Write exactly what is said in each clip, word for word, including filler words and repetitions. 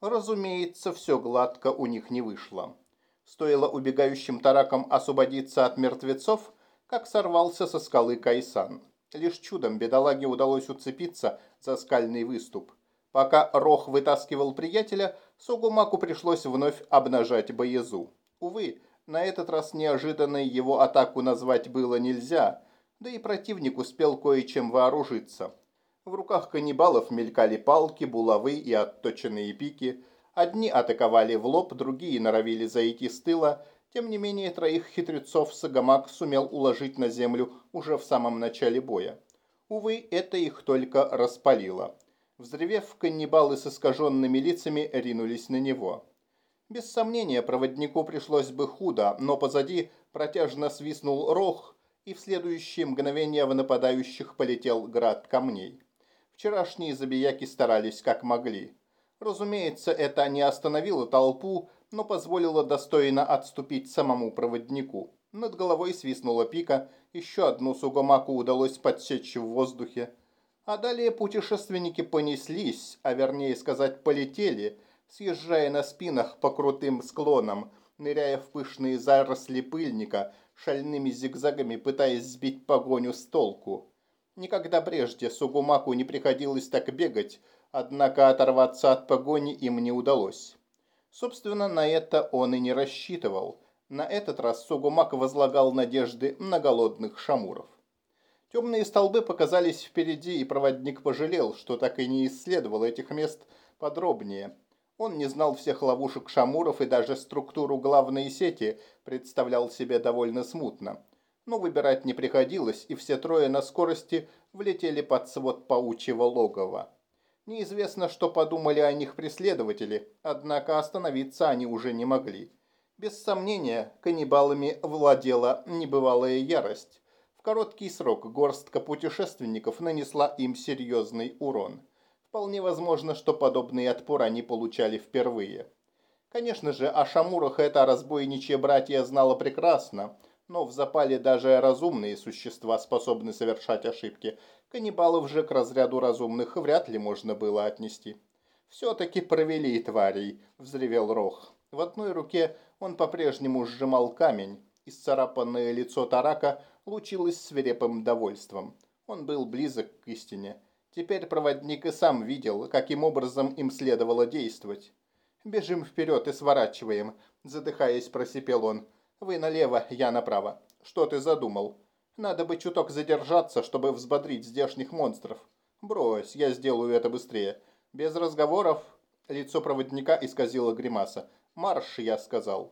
Разумеется, все гладко у них не вышло. Стоило убегающим таракам освободиться от мертвецов, как сорвался со скалы Кайсан. Лишь чудом бедолаге удалось уцепиться за скальный выступ. Пока Рох вытаскивал приятеля, Сугумаку пришлось вновь обнажать Боязу. Увы, на этот раз неожиданной его атаку назвать было нельзя, да и противник успел кое-чем вооружиться. В руках каннибалов мелькали палки, булавы и отточенные пики. Одни атаковали в лоб, другие норовили зайти с тыла. Тем не менее, троих хитрецов Сагамак сумел уложить на землю уже в самом начале боя. Увы, это их только распалило. Взревев, каннибалы с искаженными лицами ринулись на него. Без сомнения, проводнику пришлось бы худо, но позади протяжно свистнул Рох, и в следующее мгновение в нападающих полетел град камней. Вчерашние забияки старались как могли. Разумеется, это не остановило толпу, но позволило достойно отступить самому проводнику. Над головой свистнула пика, еще одну Сугамаку удалось подсечь в воздухе. А далее путешественники понеслись, а вернее сказать полетели, съезжая на спинах по крутым склонам, ныряя в пышные заросли пыльника, шальными зигзагами пытаясь сбить погоню с толку. Никогда прежде Сугумаку не приходилось так бегать, однако оторваться от погони им не удалось. Собственно, на это он и не рассчитывал. На этот раз Сугумак возлагал надежды на голодных шамуров. Темные столбы показались впереди, и проводник пожалел, что так и не исследовал этих мест подробнее. Он не знал всех ловушек шамуров и даже структуру главной сети представлял себе довольно смутно. Но выбирать не приходилось, и все трое на скорости влетели под свод паучьего логова. Неизвестно, что подумали о них преследователи, однако остановиться они уже не могли. Без сомнения, каннибалами владела небывалая ярость. В короткий срок горстка путешественников нанесла им серьезный урон. Вполне возможно, что подобный отпор они получали впервые. Конечно же, о шамурах это разбойничье братья знало прекрасно, но в запале даже разумные существа способны совершать ошибки. Каннибалов же к разряду разумных вряд ли можно было отнести. «Все-таки провели тварей», — взревел Рох. В одной руке он по-прежнему сжимал камень. Исцарапанное лицо Тарака лучилось свирепым довольством. Он был близок к истине. Теперь проводник и сам видел, каким образом им следовало действовать. «Бежим вперед и сворачиваем», — задыхаясь, просипел он. «Вы налево, я направо. Что ты задумал? Надо бы чуток задержаться, чтобы взбодрить здешних монстров. Брось, я сделаю это быстрее. Без разговоров». Лицо проводника исказило гримаса. «Марш», я сказал.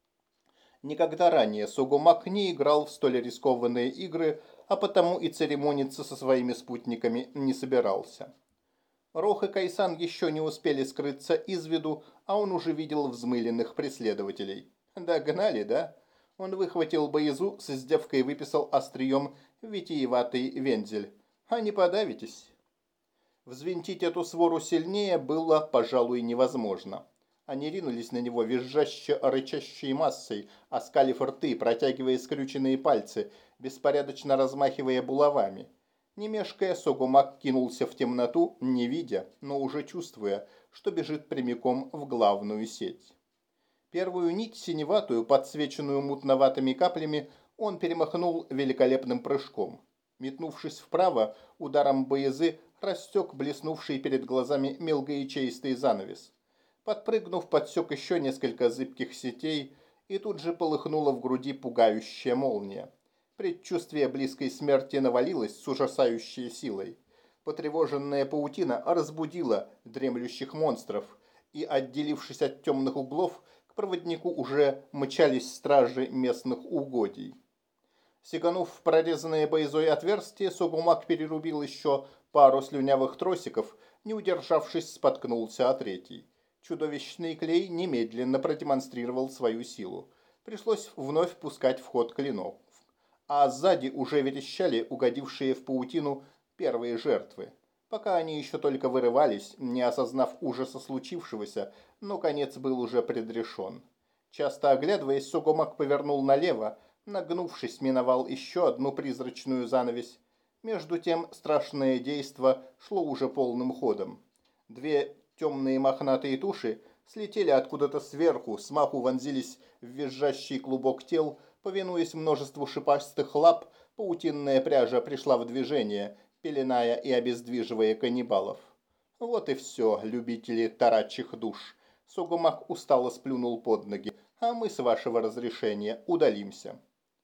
Никогда ранее Сугумак не играл в столь рискованные игры, а потому и церемониться со своими спутниками не собирался. Рох и Кайсан еще не успели скрыться из виду, а он уже видел взмыленных преследователей. «Догнали, да?» Он выхватил Боязу, с издевкой выписал острием витиеватый вензель. «А не подавитесь?» Взвинтить эту свору сильнее было, пожалуй, невозможно. Они ринулись на него визжаще-рычащей массой, оскалив рты, протягивая скрюченные пальцы, беспорядочно размахивая булавами. Не мешкая, Сугумак кинулся в темноту, не видя, но уже чувствуя, что бежит прямиком в главную сеть. Первую нить, синеватую, подсвеченную мутноватыми каплями, он перемахнул великолепным прыжком. Метнувшись вправо, ударом боязы растек блеснувший перед глазами мелкоячеистый занавес. Подпрыгнув, подсек еще несколько зыбких сетей, и тут же полыхнула в груди пугающая молния. Предчувствие близкой смерти навалилось с ужасающей силой. Потревоженная паутина разбудила дремлющих монстров, и, отделившись от темных углов, к проводнику уже мчались стражи местных угодий. Сиганув в прорезанное боязой отверстие, Сугумак перерубил еще пару слюнявых тросиков, не удержавшись, споткнулся о третий. Чудовищный клей немедленно продемонстрировал свою силу. Пришлось вновь пускать в ход клинок. А сзади уже верещали угодившие в паутину первые жертвы. Пока они еще только вырывались, не осознав ужаса случившегося, но конец был уже предрешен. Часто оглядываясь, Сугумак повернул налево, нагнувшись, миновал еще одну призрачную занавесь. Между тем страшное действо шло уже полным ходом. Две Темные мохнатые туши слетели откуда-то сверху, смаху вонзились в визжащий клубок тел, повинуясь множеству шипастых лап, паутинная пряжа пришла в движение, пеленая и обездвиживая каннибалов. Вот и все, любители тарачьих душ. Сугумак устало сплюнул под ноги. А мы, с вашего разрешения, удалимся.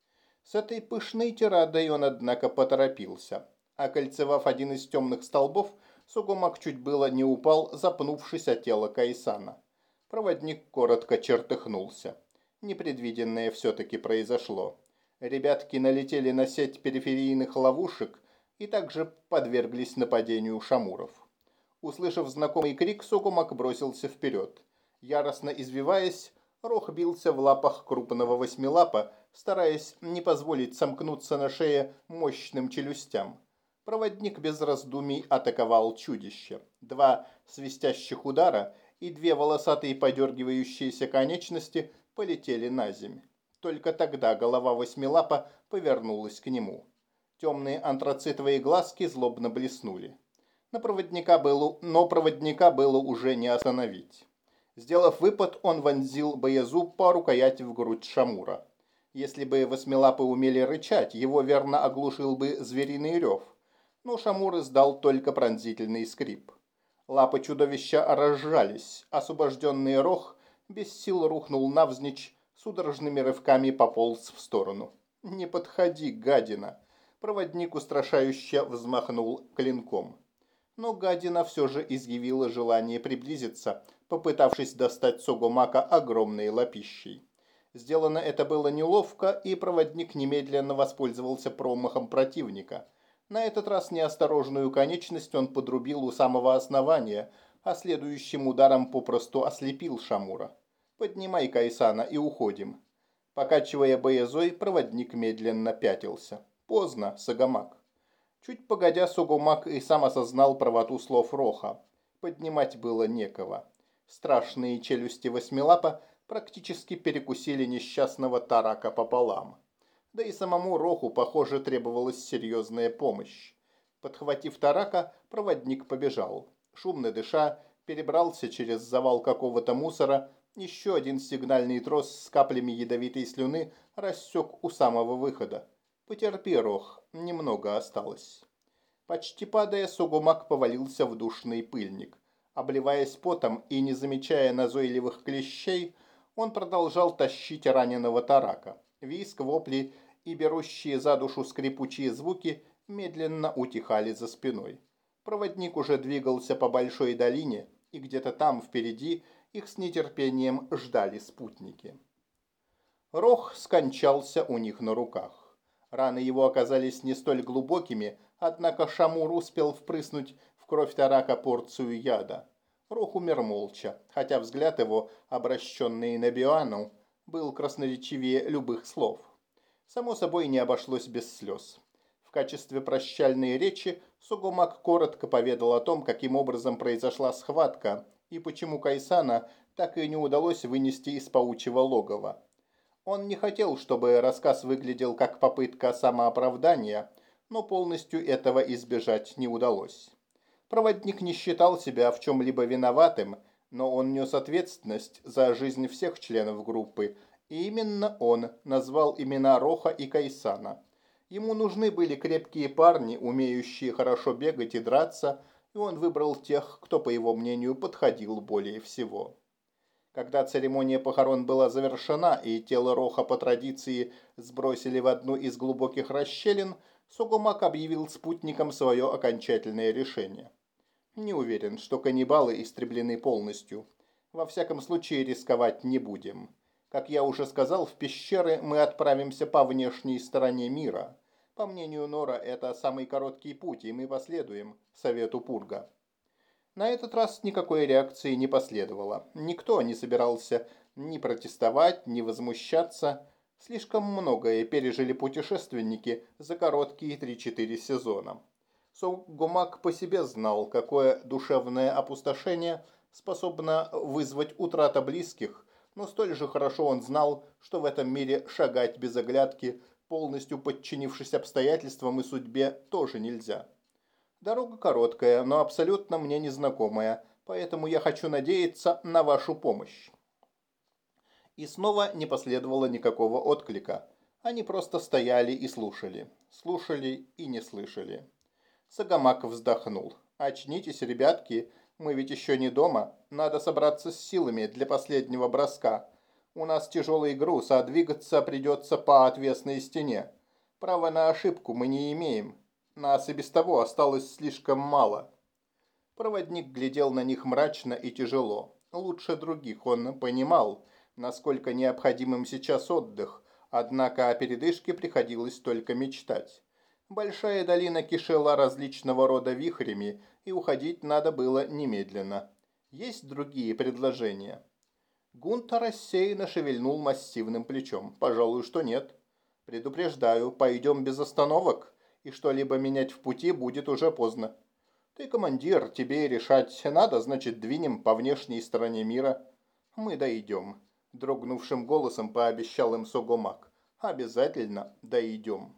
С этой пышной тирадой он, однако, поторопился. Окольцевав один из темных столбов, Сугумак чуть было не упал, запнувшись о тело Кайсана. Проводник коротко чертыхнулся. Непредвиденное все-таки произошло. Ребятки налетели на сеть периферийных ловушек и также подверглись нападению шамуров. Услышав знакомый крик, Сугумак бросился вперед. Яростно извиваясь, Рох бился в лапах крупного восьмилапа, стараясь не позволить сомкнуться на шее мощным челюстям. Проводник без раздумий атаковал чудище. Два свистящих удара, и две волосатые подергивающиеся конечности полетели на земь. Только тогда голова восьмилапа повернулась к нему. Темные антрацитовые глазки злобно блеснули. Но проводника было, но проводника было уже не остановить. Сделав выпад, он вонзил боезуб по рукояти в грудь шамура. Если бы восьмилапы умели рычать, его верно оглушил бы звериный рев. Но шамур издал только пронзительный скрип. Лапы чудовища разжались, освобожденный Рох без сил рухнул навзничь, судорожными рывками пополз в сторону. «Не подходи, гадина!» Проводник устрашающе взмахнул клинком. Но гадина все же изъявила желание приблизиться, попытавшись достать Сугумака огромной лапищей. Сделано это было неловко, и проводник немедленно воспользовался промахом противника. На этот раз неосторожную конечность он подрубил у самого основания, а следующим ударом попросту ослепил шамура. «Поднимай Кайсана и уходим». Покачивая боезой, проводник медленно пятился. «Поздно, Сагамак». Чуть погодя, Сугумак и сам осознал правоту слов Роха. Поднимать было некого. Страшные челюсти восьмилапа практически перекусили несчастного тарака пополам. Да и самому Роху, похоже, требовалась серьезная помощь. Подхватив тарака, проводник побежал. Шумно дыша, перебрался через завал какого-то мусора, еще один сигнальный трос с каплями ядовитой слюны рассек у самого выхода. «Потерпи, Рох, немного осталось». Почти падая, Сугумак повалился в душный пыльник. Обливаясь потом и не замечая назойливых клещей, он продолжал тащить раненого тарака. Визг, вопли и берущие за душу скрипучие звуки медленно утихали за спиной. Проводник уже двигался по большой долине, и где-то там, впереди, их с нетерпением ждали спутники. Рох скончался у них на руках. Раны его оказались не столь глубокими, однако шамур успел впрыснуть в кровь тарака порцию яда. Рох умер молча, хотя взгляд его, обращенный на Биану, был красноречивее любых слов. Само собой, не обошлось без слез. В качестве прощальной речи Сугумак коротко поведал о том, каким образом произошла схватка и почему Кайсана так и не удалось вынести из паучьего логова. Он не хотел, чтобы рассказ выглядел как попытка самооправдания, но полностью этого избежать не удалось. Проводник не считал себя в чем-либо виноватым, но он нес ответственность за жизнь всех членов группы, и именно он назвал имена Роха и Кайсана. Ему нужны были крепкие парни, умеющие хорошо бегать и драться, и он выбрал тех, кто, по его мнению, подходил более всего. Когда церемония похорон была завершена и тело Роха по традиции сбросили в одну из глубоких расщелин, Сугумак объявил спутникам свое окончательное решение. Не уверен, что каннибалы истреблены полностью. Во всяком случае, рисковать не будем. Как я уже сказал, в пещеры мы отправимся по внешней стороне мира. По мнению Нора, это самый короткий путь, и мы последуем совету Пурга. На этот раз никакой реакции не последовало. Никто не собирался ни протестовать, ни возмущаться. Слишком многое пережили путешественники за короткие три-четыре сезона. Сугумак по себе знал, какое душевное опустошение способно вызвать утрата близких, но столь же хорошо он знал, что в этом мире шагать без оглядки, полностью подчинившись обстоятельствам и судьбе, тоже нельзя. Дорога короткая, но абсолютно мне незнакомая, поэтому я хочу надеяться на вашу помощь». И снова не последовало никакого отклика. Они просто стояли и слушали. Слушали и не слышали. Сагамак вздохнул. «Очнитесь, ребятки, мы ведь еще не дома. Надо собраться с силами для последнего броска. У нас тяжелый груз, а двигаться придется по отвесной стене. Права на ошибку мы не имеем. Нас и без того осталось слишком мало». Проводник глядел на них мрачно и тяжело. Лучше других он понимал, насколько необходимым сейчас отдых, однако о передышке приходилось только мечтать. Большая долина кишела различного рода вихрями, и уходить надо было немедленно. Есть другие предложения? Гунта рассеянно шевельнул массивным плечом. «Пожалуй, что нет. Предупреждаю, пойдем без остановок, и что-либо менять в пути будет уже поздно. Ты командир, тебе решать надо, значит, двинем по внешней стороне мира». «Мы дойдем», – дрогнувшим голосом пообещал им Согомак. «Обязательно дойдем».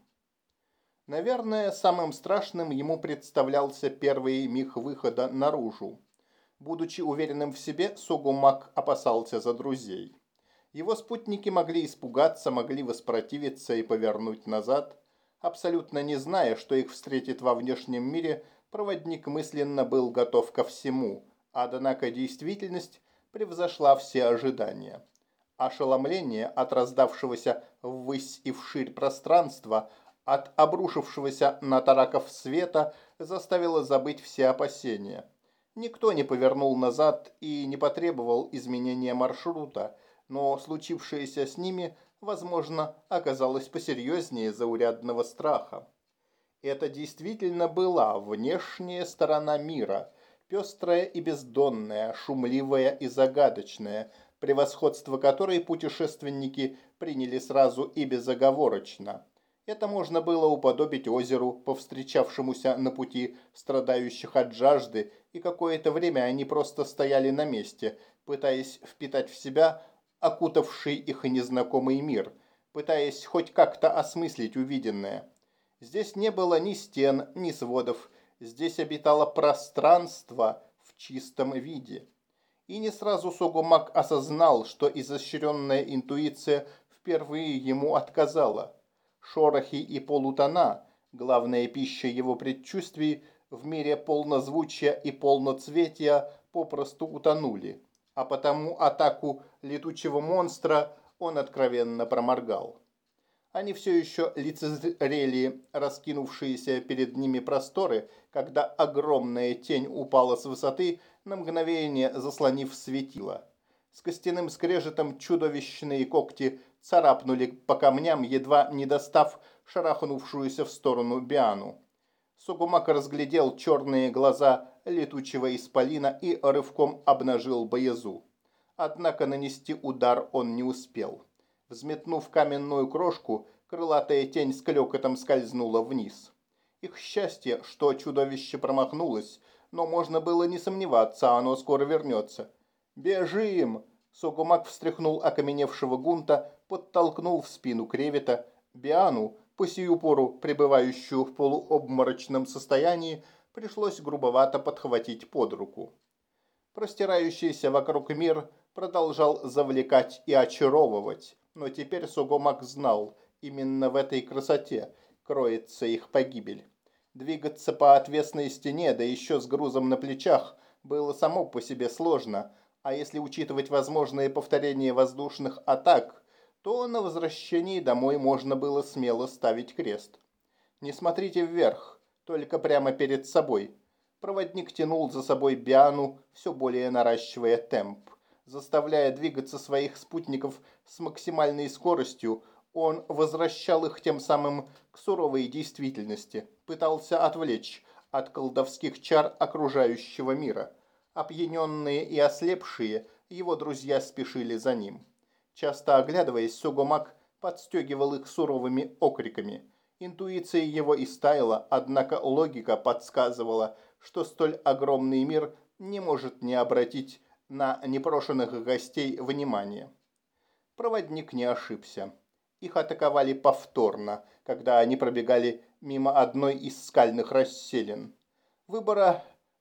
Наверное, самым страшным ему представлялся первый миг выхода наружу. Будучи уверенным в себе, Согомак опасался за друзей. Его спутники могли испугаться, могли воспротивиться и повернуть назад. Абсолютно не зная, что их встретит во внешнем мире, проводник мысленно был готов ко всему, однако действительность превзошла все ожидания. Ошеломление от раздавшегося ввысь и вширь пространства, от обрушившегося на тараков света заставило забыть все опасения. Никто не повернул назад и не потребовал изменения маршрута, но случившееся с ними, возможно, оказалось посерьезнее заурядного страха. Это действительно была внешняя сторона мира, пестрая и бездонная, шумливая и загадочная, превосходство которой путешественники приняли сразу и безоговорочно. Это можно было уподобить озеру, повстречавшемуся на пути страдающих от жажды, и какое-то время они просто стояли на месте, пытаясь впитать в себя окутавший их незнакомый мир, пытаясь хоть как-то осмыслить увиденное. Здесь не было ни стен, ни сводов, здесь обитало пространство в чистом виде. И не сразу Согомак осознал, что изощренная интуиция впервые ему отказала. Шорохи и полутона, главная пища его предчувствий, в мире полнозвучия и полноцветия попросту утонули, а потому атаку летучего монстра он откровенно проморгал. Они все еще лицезрели раскинувшиеся перед ними просторы, когда огромная тень упала с высоты, на мгновение заслонив светило. С костяным скрежетом чудовищные когти царапнули по камням, едва не достав шарахнувшуюся в сторону Биану. Согомак разглядел черные глаза летучего исполина и рывком обнажил боязу. Однако нанести удар он не успел. Взметнув каменную крошку, крылатая тень с клёкотом скользнула вниз. Их счастье, что чудовище промахнулось, но можно было не сомневаться, оно скоро вернется. «Бежим!» Согомак встряхнул окаменевшего Гунта, подтолкнул в спину кревета. Биану, по сию пору пребывающую в полуобморочном состоянии, пришлось грубовато подхватить под руку. Простирающийся вокруг мир продолжал завлекать и очаровывать, но теперь Согомак знал, именно в этой красоте кроется их погибель. Двигаться по отвесной стене, да еще с грузом на плечах, было само по себе сложно, а если учитывать возможные повторения воздушных атак, то на возвращении домой можно было смело ставить крест. Не смотрите вверх, только прямо перед собой. Проводник тянул за собой Биану, все более наращивая темп. Заставляя двигаться своих спутников с максимальной скоростью, он возвращал их тем самым к суровой действительности, пытался отвлечь от колдовских чар окружающего мира. Опьяненные и ослепшие, его друзья спешили за ним. Часто оглядываясь, Согомак подстегивал их суровыми окриками. Интуиция его истаяла, однако логика подсказывала, что столь огромный мир не может не обратить на непрошенных гостей внимания. Проводник не ошибся. Их атаковали повторно, когда они пробегали мимо одной из скальных расселин. Выбора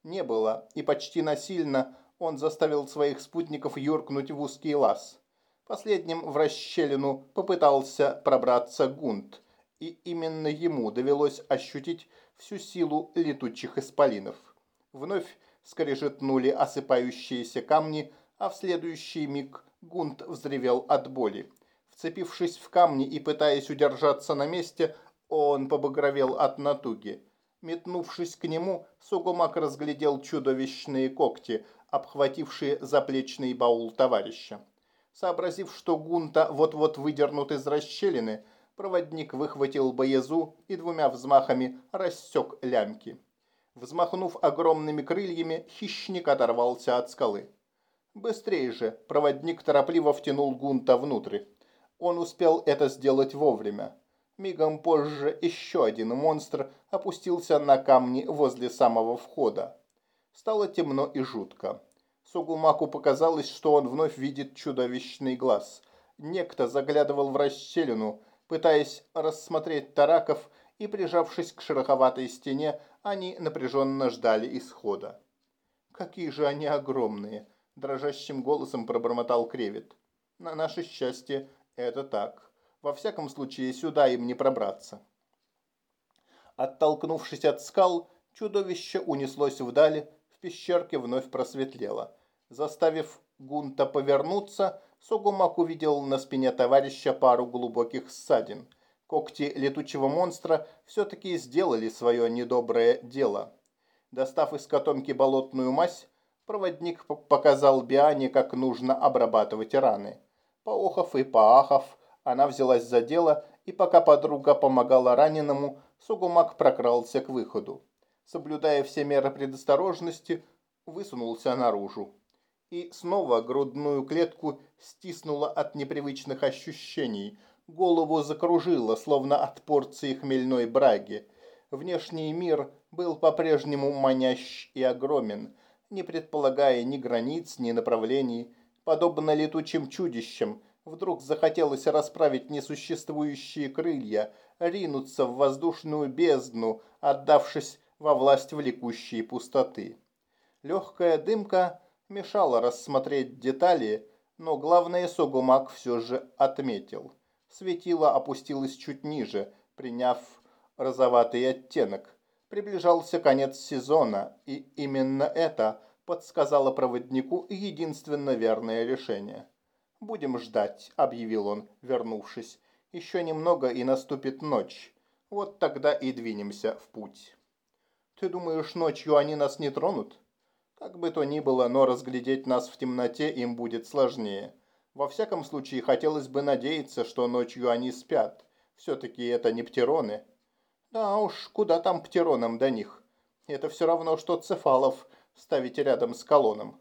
не было, и почти насильно он заставил своих спутников юркнуть в узкий лаз. Последним в расщелину попытался пробраться Гунт, и именно ему довелось ощутить всю силу летучих исполинов. Вновь скрежетнули осыпающиеся камни, а в следующий миг Гунт взревел от боли. Вцепившись в камни и пытаясь удержаться на месте, он побагровел от натуги. Метнувшись к нему, Сугумак разглядел чудовищные когти, обхватившие заплечный баул товарища. Сообразив, что Гунта вот-вот выдернут из расщелины, проводник выхватил боезу и двумя взмахами рассек лямки. Взмахнув огромными крыльями, хищник оторвался от скалы. Быстрее же проводник торопливо втянул Гунта внутрь. Он успел это сделать вовремя. Мигом позже еще один монстр опустился на камни возле самого входа. Стало темно и жутко. Сугумаку показалось, что он вновь видит чудовищный глаз. Некто заглядывал в расщелину, пытаясь рассмотреть тараков, и, прижавшись к шероховатой стене, они напряженно ждали исхода. «Какие же они огромные!» – дрожащим голосом пробормотал Кревет. «На наше счастье, это так. Во всяком случае, сюда им не пробраться». Оттолкнувшись от скал, чудовище унеслось вдаль, в пещерке вновь просветлело. Заставив Гунта повернуться, Сугумак увидел на спине товарища пару глубоких ссадин. Когти летучего монстра все-таки сделали свое недоброе дело. Достав из котомки болотную мазь, проводник показал Биане, как нужно обрабатывать раны. Поохов и поахов, она взялась за дело, и пока подруга помогала раненому, Сугумак прокрался к выходу. Соблюдая все меры предосторожности, высунулся наружу. И снова грудную клетку стиснуло от непривычных ощущений. Голову закружило, словно от порции хмельной браги. Внешний мир был по-прежнему манящ и огромен, не предполагая ни границ, ни направлений. Подобно летучим чудищам, вдруг захотелось расправить несуществующие крылья, ринуться в воздушную бездну, отдавшись во власть влекущей пустоты. Легкая дымка мешала рассмотреть детали, но главное Сугумак все же отметил. Светило опустилось чуть ниже, приняв розоватый оттенок. Приближался конец сезона, и именно это подсказало проводнику единственно верное решение. «Будем ждать», — объявил он, вернувшись. «Еще немного, и наступит ночь. Вот тогда и двинемся в путь». «Ты думаешь, ночью они нас не тронут?» «Как бы то ни было, но разглядеть нас в темноте им будет сложнее. Во всяком случае, хотелось бы надеяться, что ночью они спят. Все-таки это не птероны». «Да уж, куда там птеронам до них? Это все равно, что цефалов ставить рядом с колонном».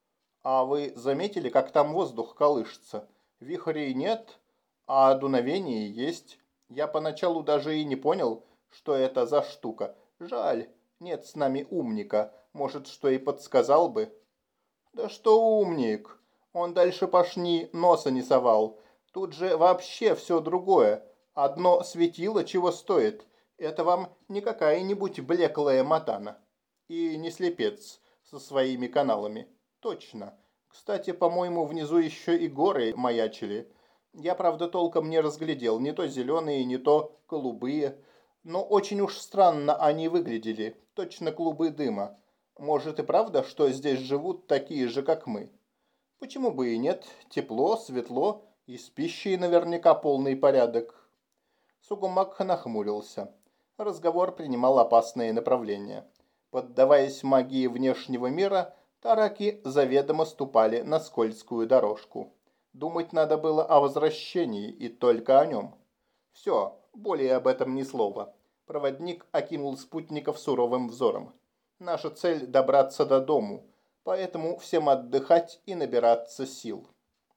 «А вы заметили, как там воздух колышется? Вихрей нет, а дуновение есть. Я поначалу даже и не понял, что это за штука. Жаль, нет с нами умника. Может, что и подсказал бы». «Да что умник? Он дальше пашни носа не совал. Тут же вообще все другое. Одно светило чего стоит. Это вам не какая-нибудь блеклая матана. И не слепец со своими каналами. Точно. Кстати, по-моему, внизу еще и горы маячили. Я, правда, толком не разглядел. Не то зеленые, не то голубые. Но очень уж странно они выглядели. Точно клубы дыма. Может и правда, что здесь живут такие же, как мы? Почему бы и нет? Тепло, светло и с пищей наверняка полный порядок. Сугумак нахмурился. Разговор принимал опасное направление. Поддаваясь магии внешнего мира, тараки заведомо ступали на скользкую дорожку. Думать надо было о возвращении и только о нем. Все, более об этом ни слова. Проводник окинул спутников суровым взором. Наша цель – добраться до дому, поэтому всем отдыхать и набираться сил.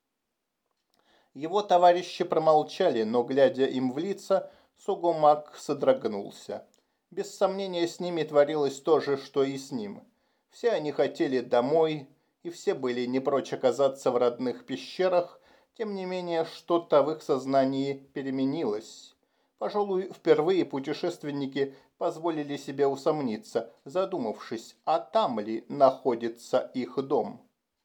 Его товарищи промолчали, но, глядя им в лица, Сугумак содрогнулся. Без сомнения, с ними творилось то же, что и с ним. Все они хотели домой, и все были не прочь оказаться в родных пещерах, тем не менее, что-то в их сознании переменилось. Пожалуй, впервые путешественники позволили себе усомниться, задумавшись, а там ли находится их дом.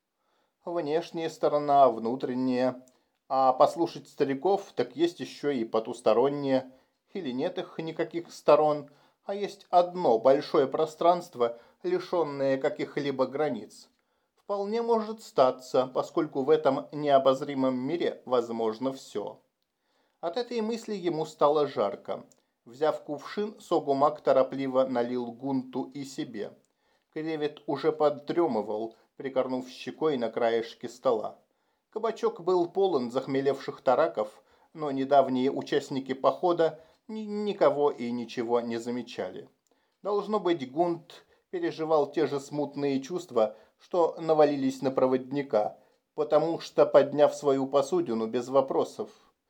Внешняя сторона, внутренняя. А послушать стариков, так есть еще и потусторонняя. Или нет их никаких сторон, а есть одно большое пространство, лишенное каких-либо границ. Вполне может статься, поскольку в этом необозримом мире возможно все. От этой мысли ему стало жарко. Взяв кувшин, Согумак торопливо налил Гунту и себе. Кревет уже поддремывал, прикорнув щекой на краешке стола. Кабачок был полон захмелевших тараков, но недавние участники похода ни никого и ничего не замечали. Должно быть, Гунт переживал те же смутные чувства, что навалились на проводника, потому что, подняв свою посудину без вопросов,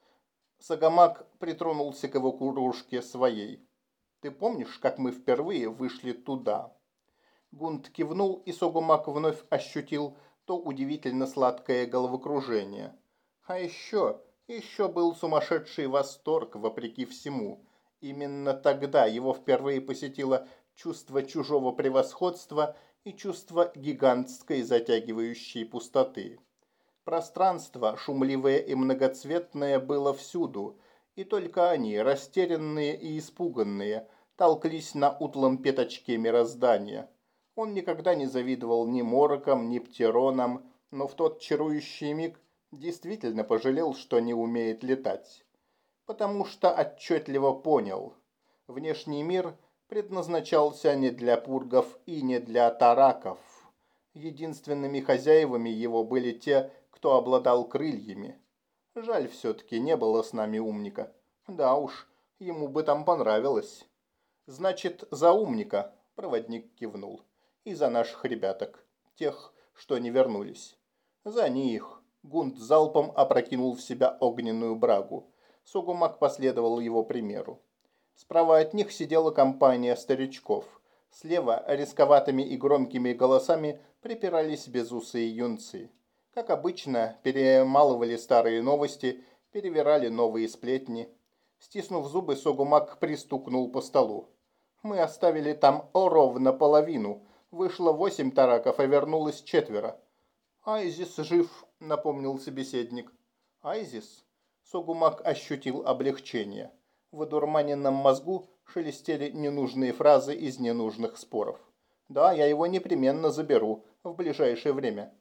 Согомак притронулся к его кружке своей. «Ты помнишь, как мы впервые вышли туда?» Гунт кивнул, и Согумак вновь ощутил то удивительно сладкое головокружение. А еще, еще был сумасшедший восторг, вопреки всему. Именно тогда его впервые посетило чувство чужого превосходства и чувство гигантской затягивающей пустоты. Пространство, шумливое и многоцветное, было всюду, и только они, растерянные и испуганные, толклись на утлом пятачке мироздания. Он никогда не завидовал ни морокам, ни птеронам, но в тот чарующий миг действительно пожалел, что не умеет летать. Потому что отчетливо понял, внешний мир предназначался не для пургов и не для тараков. Единственными хозяевами его были те, кто обладал крыльями. Жаль, все-таки не было с нами умника. Да уж, ему бы там понравилось. Значит, за умника, проводник кивнул. И за наших ребяток, тех, что не вернулись. За них. Гунт залпом опрокинул в себя огненную брагу. Согумак последовал его примеру. Справа от них сидела компания старичков. Слева рисковатыми и громкими голосами припирались безусые юнцы. Как обычно, перемалывали старые новости, перевирали новые сплетни. Стиснув зубы, Согумак пристукнул по столу. Мы оставили там ровно половину. Вышло восемь тараков, а вернулось четверо. «Айзис жив», — напомнил собеседник. «Айзис?» Согумак ощутил облегчение. В одурманенном мозгу шелестели ненужные фразы из ненужных споров. «Да, я его непременно заберу в ближайшее время».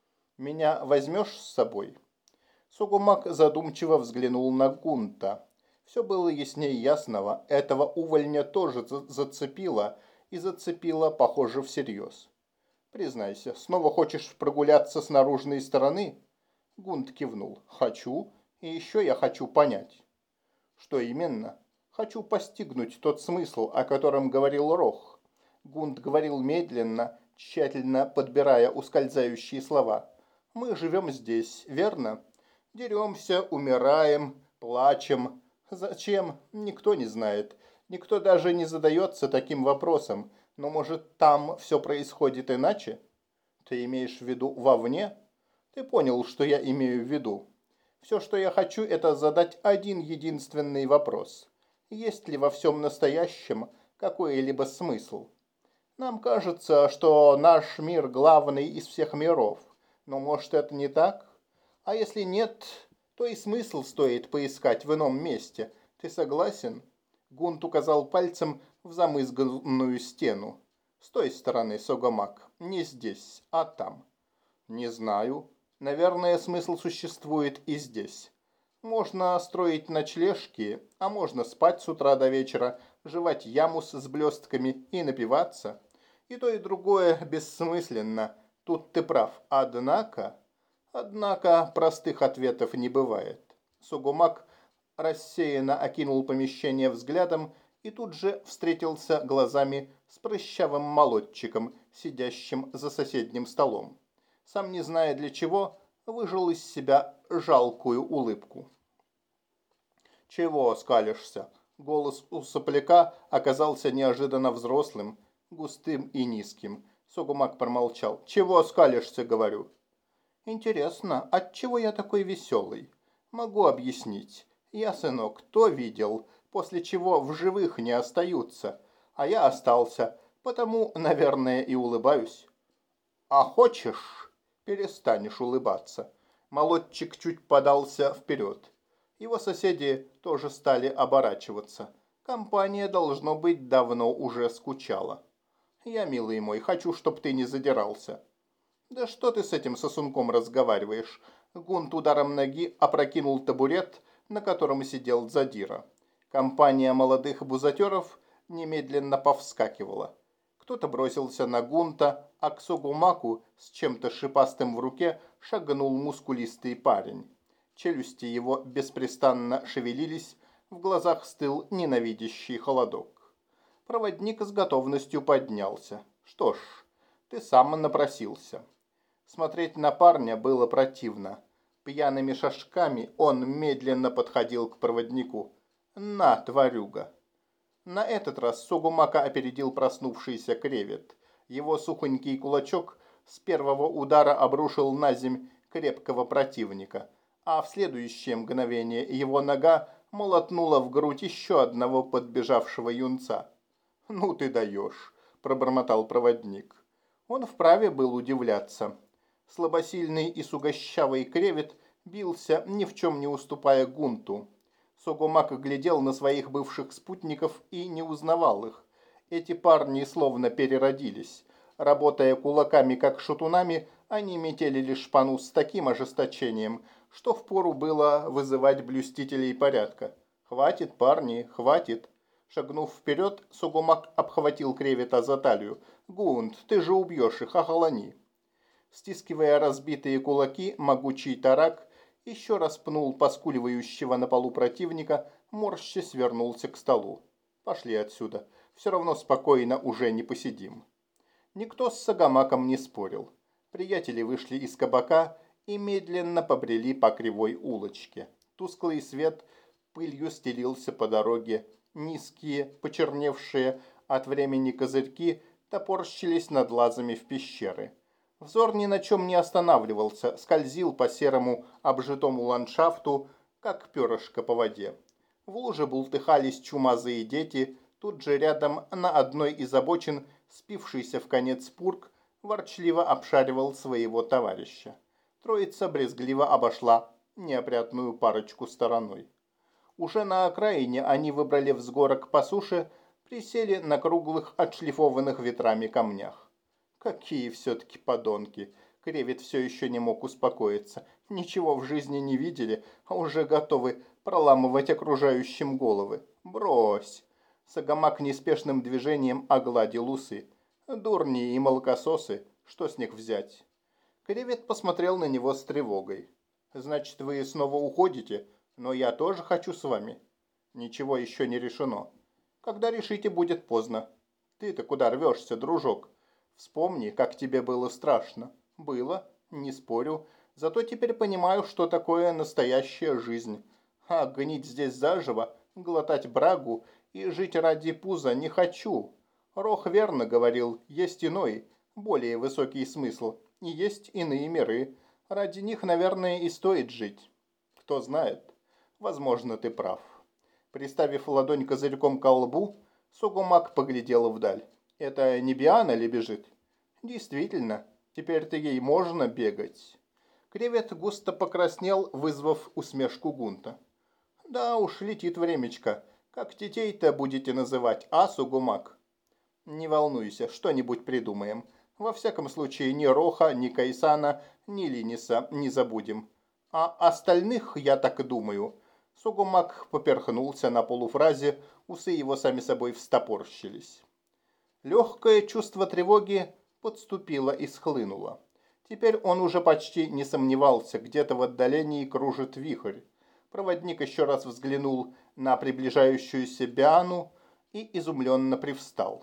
«Меня возьмешь с собой?» Согумак задумчиво взглянул на Гунта. Все было яснее ясного. Этого увольня тоже зацепило, и зацепило, похоже, всерьез. «Признайся, снова хочешь прогуляться с наружной стороны?» Гунт кивнул. «Хочу, и еще я хочу понять». «Что именно?» «Хочу постигнуть тот смысл, о котором говорил Рох». Гунт говорил медленно, тщательно подбирая ускользающие слова. «Мы живем здесь, верно? Деремся, умираем, плачем. Зачем? Никто не знает. Никто даже не задается таким вопросом. Но, может, там все происходит иначе? Ты имеешь в виду вовне? Ты понял, что я имею в виду. Все, что я хочу, это задать один единственный вопрос. Есть ли во всем настоящем какой-либо смысл? Нам кажется, что наш мир главный из всех миров. Но, может, это не так? А если нет, то и смысл стоит поискать в ином месте. Ты согласен?» Гунт указал пальцем в замызганную стену. «С той стороны, Согомак. Не здесь, а там». «Не знаю. Наверное, смысл существует и здесь. Можно строить ночлежки, а можно спать с утра до вечера, жевать ямус с блестками и напиваться. И то, и другое бессмысленно. Тут ты прав. Однако... Однако простых ответов не бывает». Согумак рассеянно окинул помещение взглядом и тут же встретился глазами с прыщавым молодчиком, сидящим за соседним столом. Сам не зная для чего, выжал из себя жалкую улыбку. «Чего скалишься?» Голос у сопляка оказался неожиданно взрослым, густым и низким. Согумак промолчал. «Чего скалишься, говорю?» «Интересно, отчего я такой веселый? Могу объяснить. Я, сынок, то видел, после чего в живых не остаются. а я остался, потому, наверное, и улыбаюсь. А хочешь, перестанешь улыбаться. Молодчик чуть подался вперед. Его соседи тоже стали оборачиваться. Компания, должно быть, давно уже скучала. Я, милый мой, хочу, чтоб ты не задирался. Да что ты с этим сосунком разговариваешь? Гунт ударом ноги опрокинул табурет, на котором сидел задира. Компания молодых бузатеров немедленно повскакивала. Кто-то бросился на Гунта, а к Сугумаку с чем-то шипастым в руке шагнул мускулистый парень. Челюсти его беспрестанно шевелились, в глазах стыл ненавидящий холодок. Проводник с готовностью поднялся. Что ж, ты сам напросился. Смотреть на парня было противно. Пьяными шажками он медленно подходил к проводнику. «На, тварюга!» На этот раз Сугумака опередил проснувшийся кревет. Его сухонький кулачок с первого удара обрушил на земь крепкого противника, а в следующее мгновение его нога молотнула в грудь еще одного подбежавшего юнца. «Ну ты даешь», – пробормотал проводник. Он вправе был удивляться. Слабосильный и сугощавый кревет бился, ни в чем не уступая Гунту. Сугумака глядел на своих бывших спутников и не узнавал их. Эти парни словно переродились. Работая кулаками, как шатунами, они метели шпану с таким ожесточением, что впору было вызывать блюстителей порядка. «Хватит, парни, хватит!» Шагнув вперед, Сугумак обхватил кревета за талию. «Гунт, ты же убьешь их, охолони!» Стискивая разбитые кулаки, могучий тарак еще раз пнул поскуливающего на полу противника, морщась вернулся к столу. «Пошли отсюда. Все равно спокойно уже не посидим». Никто с Сагамаком не спорил. Приятели вышли из кабака и медленно побрели по кривой улочке. Тусклый свет пылью стелился по дороге. Низкие, почерневшие от времени козырьки топорщились над лазами в пещеры. Взор ни на чем не останавливался, скользил по серому обжитому ландшафту, как перышко по воде. В луже бултыхались чумазые дети, тут же рядом на одной из обочин спившийся в конец пург ворчливо обшаривал своего товарища. Троица брезгливо обошла неопрятную парочку стороной. Уже на окраине они выбрали взгорок по суше, присели на круглых отшлифованных ветрами камнях. Какие все-таки подонки! Кревет все еще не мог успокоиться. Ничего в жизни не видели, а уже готовы проламывать окружающим головы. Брось! Сагамак неспешным движением огладил усы. Дурни и молокососы, что с них взять? Кревет посмотрел на него с тревогой. Значит, вы снова уходите, но я тоже хочу с вами. Ничего еще не решено. Когда решите, будет поздно. Ты-то куда рвешься, дружок? Вспомни, как тебе было страшно. Было, не спорю. Зато теперь понимаю, что такое настоящая жизнь. А гнить здесь заживо, глотать брагу и жить ради пуза не хочу. Рох верно говорил, есть иной, более высокий смысл. И есть иные миры. Ради них, наверное, и стоит жить. Кто знает. Возможно, ты прав. Приставив ладонь козырьком ко лбу, Сугумак поглядел вдаль. Это не Биана ли бежит? Действительно, теперь-то ей можно бегать. Кревет густо покраснел, вызвав усмешку Гунта. Да уж, летит времечко. Как детей-то будете называть, а, Сугумак? Не волнуйся, что-нибудь придумаем. Во всяком случае, ни Роха, ни Кайсана, ни Линиса не забудем. А остальных, я так и думаю. Сугумак поперхнулся на полуфразе, усы его сами собой встопорщились. Легкое чувство тревоги подступило и схлынуло. Теперь он уже почти не сомневался, где-то в отдалении кружит вихрь. Проводник еще раз взглянул на приближающуюся Биану и изумленно привстал.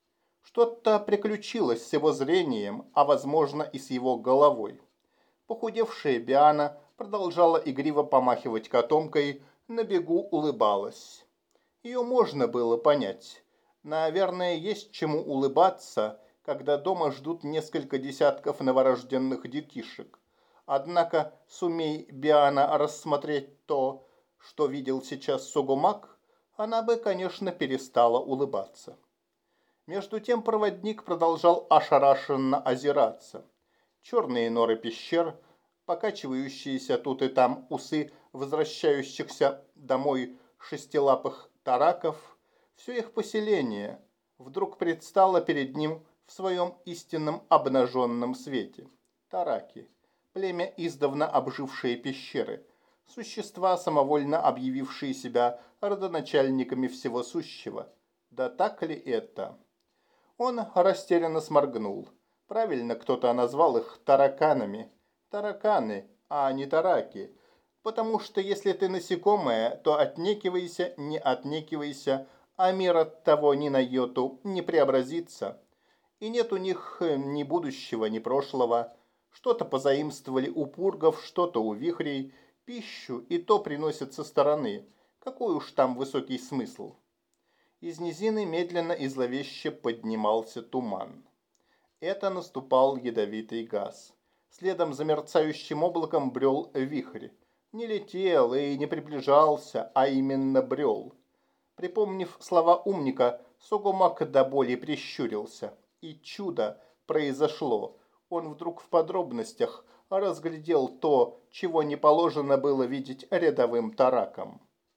Что-то приключилось с его зрением, а возможно и с его головой. Похудевшая Биана продолжала игриво помахивать котомкой, на бегу улыбалась. Ее можно было понять. Наверное, есть чему улыбаться, когда дома ждут несколько десятков новорожденных детишек. Однако, сумей Биана рассмотреть то, что видел сейчас Сугумак, она бы, конечно, перестала улыбаться. Между тем проводник продолжал ошарашенно озираться. Черные норы пещер, покачивающиеся тут и там усы возвращающихся домой шестилапых тараков, все их поселение вдруг предстало перед ним в своем истинном обнаженном свете. Тараки, племя, издавна обжившие пещеры, существа, самовольно объявившие себя родоначальниками всего сущего. Да так ли это? Он растерянно сморгнул. Правильно кто-то назвал их тараканами. Тараканы, а не тараки. Потому что если ты насекомое, то отнекивайся, не отнекивайся, а мир от того ни на йоту не преобразится. И нет у них ни будущего, ни прошлого. Что-то позаимствовали у пургов, что-то у вихрей. Пищу и то приносят со стороны. Какой уж там высокий смысл? Из низины медленно и зловеще поднимался туман. Это наступал ядовитый газ. Следом за мерцающим облаком брел вихрь. Не летел и не приближался, а именно брел. Припомнив слова умника, Согумак до боли прищурился. И чудо произошло. Он вдруг в подробностях разглядел то, чего не положено было видеть рядовым таракам.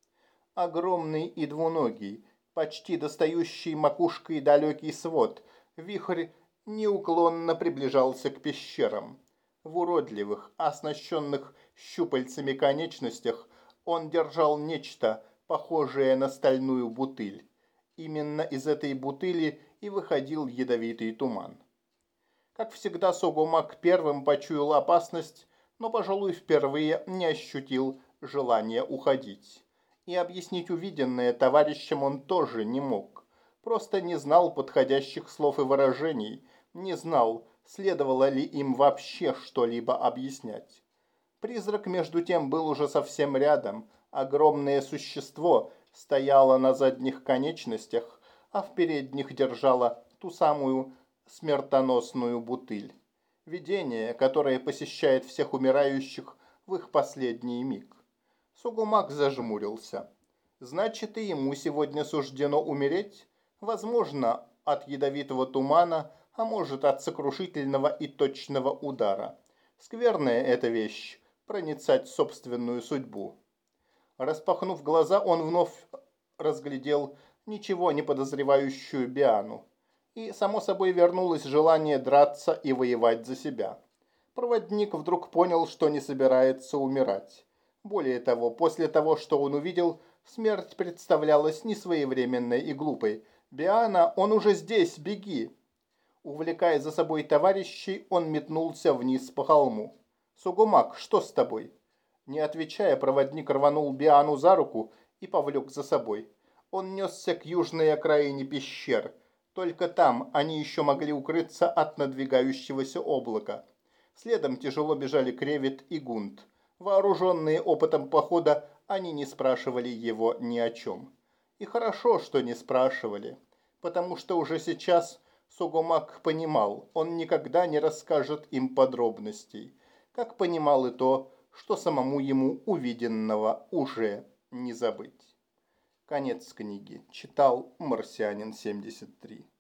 Огромный и двуногий, почти достающий макушкой далекий свод, вихрь неуклонно приближался к пещерам. В уродливых, оснащенных щупальцами конечностях он держал нечто, похожее на стальную бутыль. Именно из этой бутыли и выходил ядовитый туман. Как всегда, Согумак первым почуял опасность, но, пожалуй, впервые не ощутил желания уходить. И объяснить увиденное товарищам он тоже не мог. Просто не знал подходящих слов и выражений, не знал, следовало ли им вообще что-либо объяснять. Призрак, между тем, был уже совсем рядом. Огромное существо стояло на задних конечностях, а в передних держало ту самую смертоносную бутыль. Видение, которое посещает всех умирающих в их последний миг. Согумак зажмурился. Значит, и ему сегодня суждено умереть? Возможно, от ядовитого тумана, а может, от сокрушительного и точного удара. Скверная эта вещь – проницать собственную судьбу. Распахнув глаза, он вновь разглядел ничего не подозревающую Биану. И, само собой, вернулось желание драться и воевать за себя. Проводник вдруг понял, что не собирается умирать. Более того, после того, что он увидел, смерть представлялась несвоевременной и глупой. «Биана, он уже здесь, беги!» Увлекая за собой товарищей, он метнулся вниз по холму. «Сугумак, что с тобой?» Не отвечая, проводник рванул Биану за руку и повлек за собой. Он несся к южной окраине пещер. Только там они еще могли укрыться от надвигающегося облака. Следом тяжело бежали Кревет и Гунт. Вооруженные опытом похода, они не спрашивали его ни о чем. И хорошо, что не спрашивали, потому что уже сейчас Согумак понимал, он никогда не расскажет им подробностей, как понимал и то, что самому ему увиденного уже не забыть. Конец книги. Читал Марсианин семьдесят три.